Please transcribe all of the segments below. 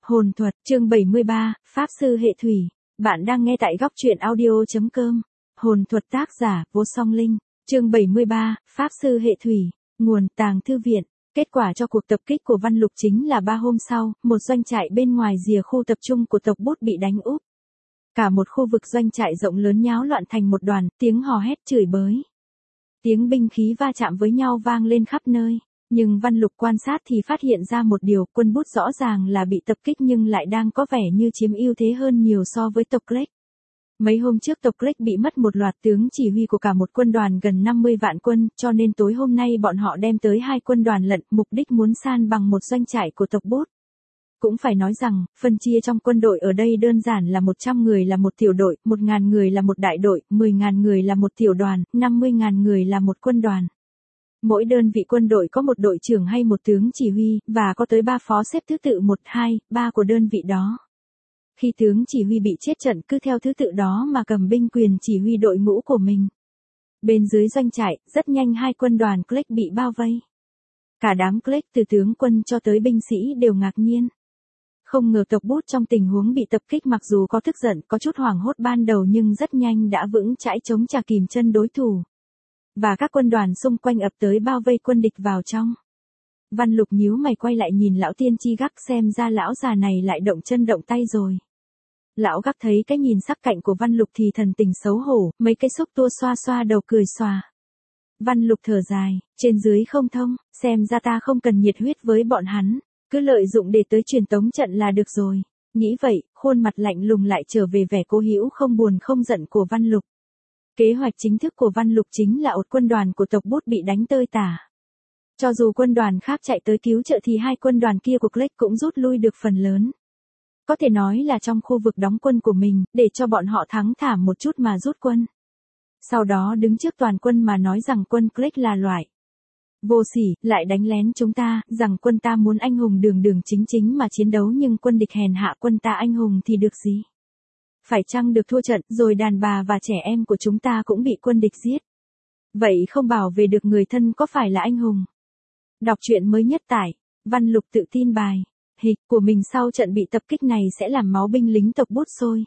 Hồn thuật, chương 73, Pháp sư hệ thủy. Bạn đang nghe tại góc truyện audio.com. Hồn thuật tác giả, Vô Song Linh. Chương 73, Pháp sư hệ thủy. Nguồn, Tàng Thư Viện. Kết quả cho cuộc tập kích của Văn Lục chính là 3 hôm sau, một doanh trại bên ngoài rìa khu tập trung của tộc Bút bị đánh úp. Cả một khu vực doanh trại rộng lớn nháo loạn thành một đoàn, tiếng hò hét chửi bới. Tiếng binh khí va chạm với nhau vang lên khắp nơi. Nhưng Văn Lục quan sát thì phát hiện ra một điều, quân Bút rõ ràng là bị tập kích nhưng lại đang có vẻ như chiếm ưu thế hơn nhiều so với tộc Greg. Mấy hôm trước tộc Greg bị mất một loạt tướng chỉ huy của cả một quân đoàn gần 50 vạn quân, cho nên tối hôm nay bọn họ đem tới 2 quân đoàn lận, mục đích muốn san bằng một doanh trại của tộc Bút. Cũng phải nói rằng, phân chia trong quân đội ở đây đơn giản là 100 người là một tiểu đội, 1.000 người là một đại đội, 10.000 người là một tiểu đoàn, 50.000 người là một quân đoàn. Mỗi đơn vị quân đội có một đội trưởng hay một tướng chỉ huy, và có tới 3 phó xếp thứ tự 1, 2, 3 của đơn vị đó. Khi tướng chỉ huy bị chết trận cứ theo thứ tự đó mà cầm binh quyền chỉ huy đội ngũ của mình. Bên dưới doanh trại, rất nhanh 2 quân đoàn Click bị bao vây. Cả đám Click từ tướng quân cho tới binh sĩ đều ngạc nhiên. Không ngờ tộc Bút trong tình huống bị tập kích mặc dù có tức giận, có chút hoảng hốt ban đầu nhưng rất nhanh đã vững chãi chống trả kìm chân đối thủ. Và các quân đoàn xung quanh ập tới bao vây quân địch vào trong. Văn Lục nhíu mày quay lại nhìn lão tiên tri Gắc, xem ra lão già này lại động chân động tay rồi. Lão Gắc thấy cái nhìn sắc cạnh của Văn Lục thì thần tình xấu hổ, mấy cái xúc tua xoa xoa đầu cười xòa. Văn Lục thở dài, trên dưới không thông, xem ra ta không cần nhiệt huyết với bọn hắn, cứ lợi dụng để tới truyền tống trận là được rồi. Nghĩ vậy, khuôn mặt lạnh lùng lại trở về vẻ cố hữu không buồn không giận của Văn Lục. Kế hoạch chính thức của Văn Lục chính là ột quân đoàn của tộc Bút bị đánh tơi tả. Cho dù quân đoàn khác chạy tới cứu trợ thì 2 quân đoàn kia của Click cũng rút lui được phần lớn. Có thể nói là trong khu vực đóng quân của mình, để cho bọn họ thắng thảm một chút mà rút quân. Sau đó đứng trước toàn quân mà nói rằng quân Click là loại vô sỉ, lại đánh lén chúng ta, rằng quân ta muốn anh hùng đường đường chính chính mà chiến đấu nhưng quân địch hèn hạ quân ta anh hùng thì được gì. Phải chăng được thua trận, rồi đàn bà và trẻ em của chúng ta cũng bị quân địch giết. Vậy không bảo vệ được người thân có phải là anh hùng? Đọc truyện mới nhất tại Văn Lục tự tin bài hịch của mình sau trận bị tập kích này sẽ làm máu binh lính tộc Bút sôi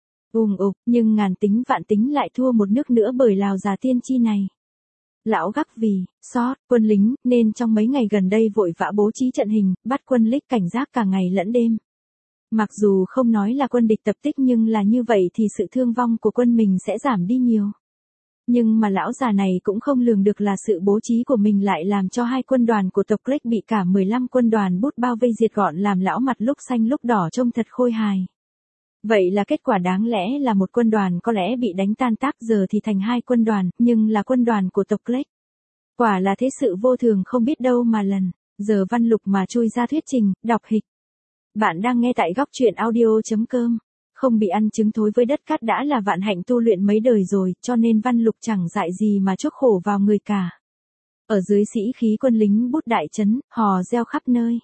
nhưng ngàn tính vạn tính lại thua một nước nữa bởi Lào già tiên tri này. Lão Gắc vì quân lính nên trong mấy ngày gần đây vội vã bố trí trận hình, bắt quân Click cảnh giác cả ngày lẫn đêm. Mặc dù không nói là quân địch tập kích nhưng là như vậy thì sự thương vong của quân mình sẽ giảm đi nhiều. Nhưng mà lão già này cũng không lường được là sự bố trí của mình lại làm cho 2 quân đoàn của tộc Click bị cả 15 quân đoàn Bút bao vây diệt gọn, làm lão mặt lúc xanh lúc đỏ trông thật khôi hài. Vậy là kết quả đáng lẽ là một quân đoàn có lẽ bị đánh tan tác giờ thì thành 2 quân đoàn, nhưng là quân đoàn của tộc Click. Quả là thế sự vô thường không biết đâu mà lần. Giờ Văn Lục mà chui ra thuyết trình, đọc hịch. Bạn đang nghe tại góc truyện audio.com. Không bị ăn trứng thối với đất cát đã là vạn hạnh tu luyện mấy đời rồi, cho nên Văn Lục chẳng dại gì mà chuốc khổ vào người cả. Ở dưới sĩ khí quân lính Bút đại trấn, hò reo khắp nơi.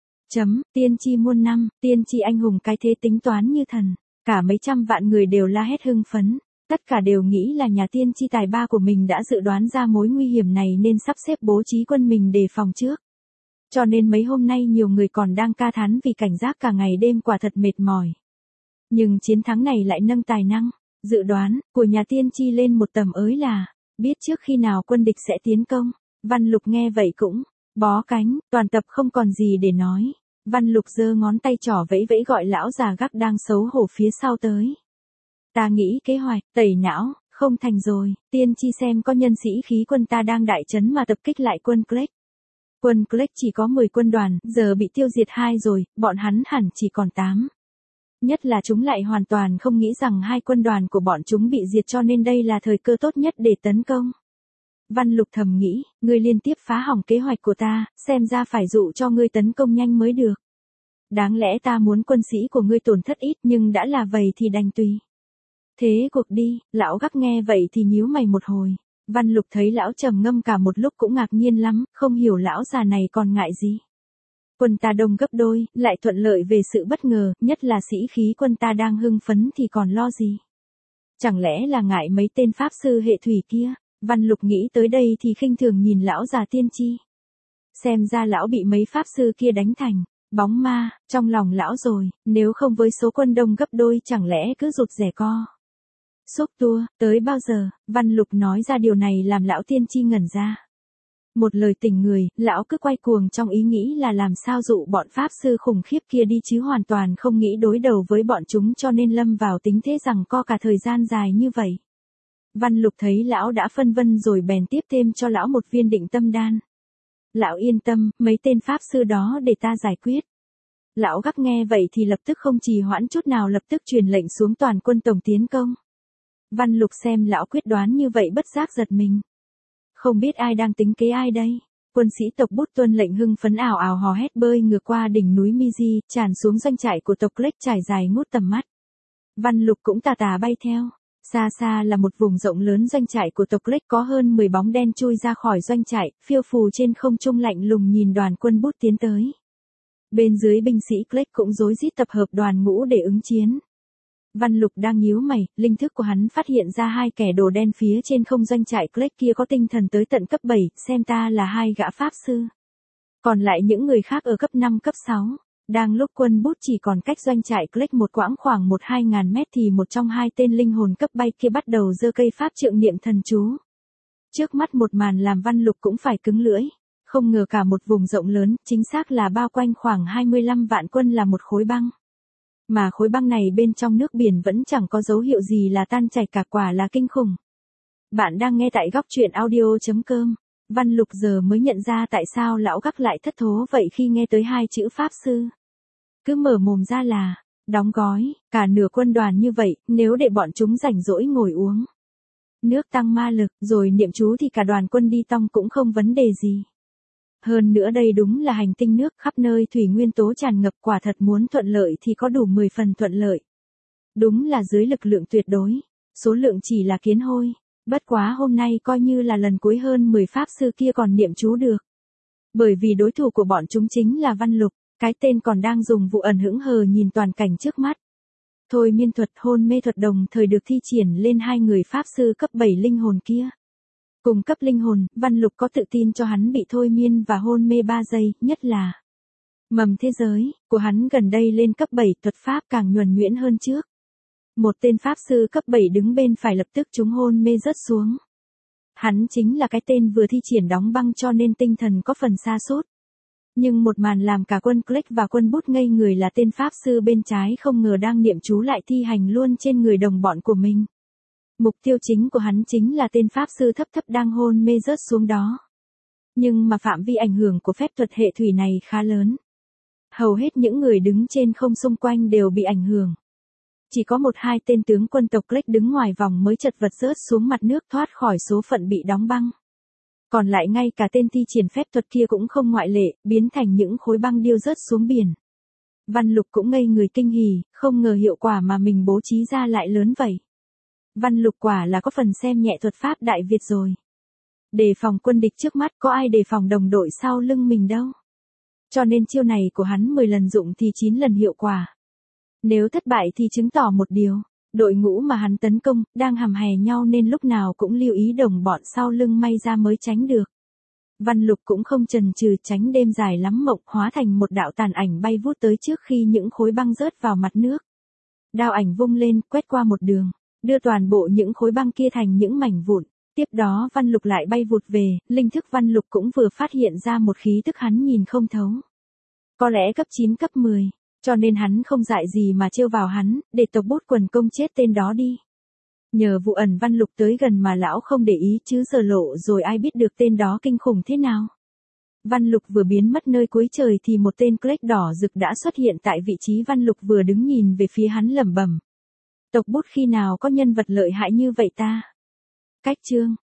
Tiên tri muôn năm, tiên tri anh hùng cái thế tính toán như thần. Cả mấy trăm vạn người đều la hét hưng phấn. Tất cả đều nghĩ là nhà tiên tri tài ba của mình đã dự đoán ra mối nguy hiểm này nên sắp xếp bố trí quân mình đề phòng trước. Cho nên mấy hôm nay nhiều người còn đang ca thán vì cảnh giác cả ngày đêm quả thật mệt mỏi. Nhưng chiến thắng này lại nâng tài năng, dự đoán, của nhà tiên tri lên một tầm ới là, biết trước khi nào quân địch sẽ tiến công. Văn Lục nghe vậy cũng, bó cánh, toàn tập không còn gì để nói. Văn Lục giơ ngón tay trỏ vẫy vẫy gọi lão già Gắc đang xấu hổ phía sau tới. Ta nghĩ kế hoạch, tẩy não, không thành rồi, tiên tri xem có nhân sĩ khí quân ta đang đại trấn mà tập kích lại quân Click. Quân Click chỉ có 10 quân đoàn, giờ bị tiêu diệt 2 rồi, bọn hắn hẳn chỉ còn 8. Nhất là chúng lại hoàn toàn không nghĩ rằng 2 quân đoàn của bọn chúng bị diệt cho nên đây là thời cơ tốt nhất để tấn công. Văn Lục thầm nghĩ, ngươi liên tiếp phá hỏng kế hoạch của ta, xem ra phải dụ cho ngươi tấn công nhanh mới được. Đáng lẽ ta muốn quân sĩ của ngươi tổn thất ít nhưng đã là vậy thì đành tùy. Thế cuộc đi, lão Gắc nghe vậy thì nhíu mày một hồi. Văn Lục thấy lão trầm ngâm cả một lúc cũng ngạc nhiên lắm, không hiểu lão già này còn ngại gì. Quân ta đông gấp đôi, lại thuận lợi về sự bất ngờ, nhất là sĩ khí quân ta đang hưng phấn thì còn lo gì. Chẳng lẽ là ngại mấy tên pháp sư hệ thủy kia? Văn Lục nghĩ tới đây thì khinh thường nhìn lão già tiên tri. Xem ra lão bị mấy pháp sư kia đánh thành Bóng ma, trong lòng lão rồi, nếu không với số quân đông gấp đôi chẳng lẽ cứ rụt rẻ co. Xúc tua, tới bao giờ, Văn Lục nói ra điều này làm lão tiên tri ngẩn ra. Một lời tình người, lão cứ quay cuồng trong ý nghĩ là làm sao dụ bọn pháp sư khủng khiếp kia đi chứ hoàn toàn không nghĩ đối đầu với bọn chúng cho nên lâm vào tính thế rằng co cả thời gian dài như vậy. Văn Lục thấy lão đã phân vân rồi bèn tiếp thêm cho lão một viên định tâm đan. Lão yên tâm, mấy tên pháp sư đó để ta giải quyết. Lão gắc nghe vậy thì lập tức không trì hoãn chút nào lập tức truyền lệnh xuống toàn quân tổng tiến công. Văn Lục xem lão quyết đoán như vậy bất giác giật mình. Không biết ai đang tính kế ai đây? Quân sĩ tộc Bút tuân lệnh hưng phấn ảo ảo hò hét bơi ngược qua đỉnh núi Miji, tràn xuống doanh trại của tộc Lech trải dài ngút tầm mắt. Văn Lục cũng tà tà bay theo. Xa xa là một vùng rộng lớn doanh trại của tộc Lech có hơn 10 bóng đen chui ra khỏi doanh trại, phiêu phù trên không trung lạnh lùng nhìn đoàn quân Bút tiến tới. Bên dưới binh sĩ Lech cũng rối rít tập hợp đoàn ngũ để ứng chiến. Văn Lục đang nhíu mày, linh thức của hắn phát hiện ra hai kẻ đồ đen phía trên không doanh trại Lech kia có tinh thần tới tận cấp 7, xem ta là hai gã pháp sư. Còn lại những người khác ở cấp 5 cấp 6. Đang lúc quân Bút chỉ còn cách doanh trại Lech một quãng khoảng 1-2 ngàn mét thì một trong hai tên linh hồn cấp bay kia bắt đầu giơ cây pháp trượng niệm thần chú. Trước mắt một màn làm Văn Lục cũng phải cứng lưỡi. Không ngờ cả một vùng rộng lớn, chính xác là bao quanh khoảng 25 vạn quân là một khối băng. Mà khối băng này bên trong nước biển vẫn chẳng có dấu hiệu gì là tan chảy cả, quả là kinh khủng. Bạn đang nghe tại góc truyện audio.com. Văn Lục giờ mới nhận ra tại sao lão gắc lại thất thố vậy khi nghe tới hai chữ pháp sư. Cứ mở mồm ra là, đóng gói, cả nửa quân đoàn như vậy, nếu để bọn chúng rảnh rỗi ngồi uống nước tăng ma lực, rồi niệm chú thì cả đoàn quân đi tong cũng không vấn đề gì. Hơn nữa đây đúng là hành tinh nước, khắp nơi thủy nguyên tố tràn ngập, quả thật muốn thuận lợi thì có đủ 10 phần thuận lợi. Đúng là dưới lực lượng tuyệt đối, số lượng chỉ là kiến hôi. Bất quá hôm nay coi như là lần cuối hơn 10 pháp sư kia còn niệm chú được. Bởi vì đối thủ của bọn chúng chính là Văn Lục, cái tên còn đang dùng vụ ẩn hững hờ nhìn toàn cảnh trước mắt. Thôi miên thuật, hôn mê thuật đồng thời được thi triển lên hai người pháp sư cấp 7 linh hồn kia. Cùng cấp linh hồn, Văn Lục có tự tin cho hắn bị thôi miên và hôn mê 3 giây, nhất là mầm thế giới của hắn gần đây lên cấp 7, thuật pháp càng nhuần nhuyễn hơn trước. Một tên pháp sư cấp 7 đứng bên phải lập tức trúng hôn mê rớt xuống. Hắn chính là cái tên vừa thi triển đóng băng cho nên tinh thần có phần sa sút. Nhưng một màn làm cả quân Lech và quân Bút ngây người là tên pháp sư bên trái không ngờ đang niệm chú lại thi hành luôn trên người đồng bọn của mình. Mục tiêu chính của hắn chính là tên pháp sư thấp thấp đang hôn mê rớt xuống đó. Nhưng mà phạm vi ảnh hưởng của phép thuật hệ thủy này khá lớn. Hầu hết những người đứng trên không xung quanh đều bị ảnh hưởng. Chỉ có 1-2 tên tướng quân tộc Lech đứng ngoài vòng mới chật vật rớt xuống mặt nước thoát khỏi số phận bị đóng băng. Còn lại ngay cả tên thi triển phép thuật kia cũng không ngoại lệ, biến thành những khối băng điêu rớt xuống biển. Văn Lục cũng ngây người kinh hỉ, không ngờ hiệu quả mà mình bố trí ra lại lớn vậy. Văn Lục quả là có phần xem nhẹ thuật pháp Đại Việt rồi. Đề phòng quân địch trước mắt có ai đề phòng đồng đội sau lưng mình đâu. Cho nên chiêu này của hắn 10 lần dụng thì 9 lần hiệu quả. Nếu thất bại thì chứng tỏ một điều, đội ngũ mà hắn tấn công, đang hầm hè nhau nên lúc nào cũng lưu ý đồng bọn sau lưng may ra mới tránh được. Văn Lục cũng không chần chừ tránh đêm dài lắm mộng hóa thành một đạo tàn ảnh bay vút tới trước khi những khối băng rớt vào mặt nước. Đao ảnh vung lên, quét qua một đường, đưa toàn bộ những khối băng kia thành những mảnh vụn. Tiếp đó Văn Lục lại bay vụt về, linh thức Văn Lục cũng vừa phát hiện ra một khí tức hắn nhìn không thấu. Có lẽ cấp 9 cấp 10. Cho nên hắn không dại gì mà trêu vào hắn, để tộc Bút quần công chết tên đó đi. Nhờ vụ ẩn Văn Lục tới gần mà lão không để ý chứ giờ lộ rồi ai biết được tên đó kinh khủng thế nào. Văn Lục vừa biến mất nơi cuối trời thì một tên Lech đỏ rực đã xuất hiện tại vị trí Văn Lục vừa đứng nhìn về phía hắn lẩm bẩm. Tộc Bút khi nào có nhân vật lợi hại như vậy ta? Cách chương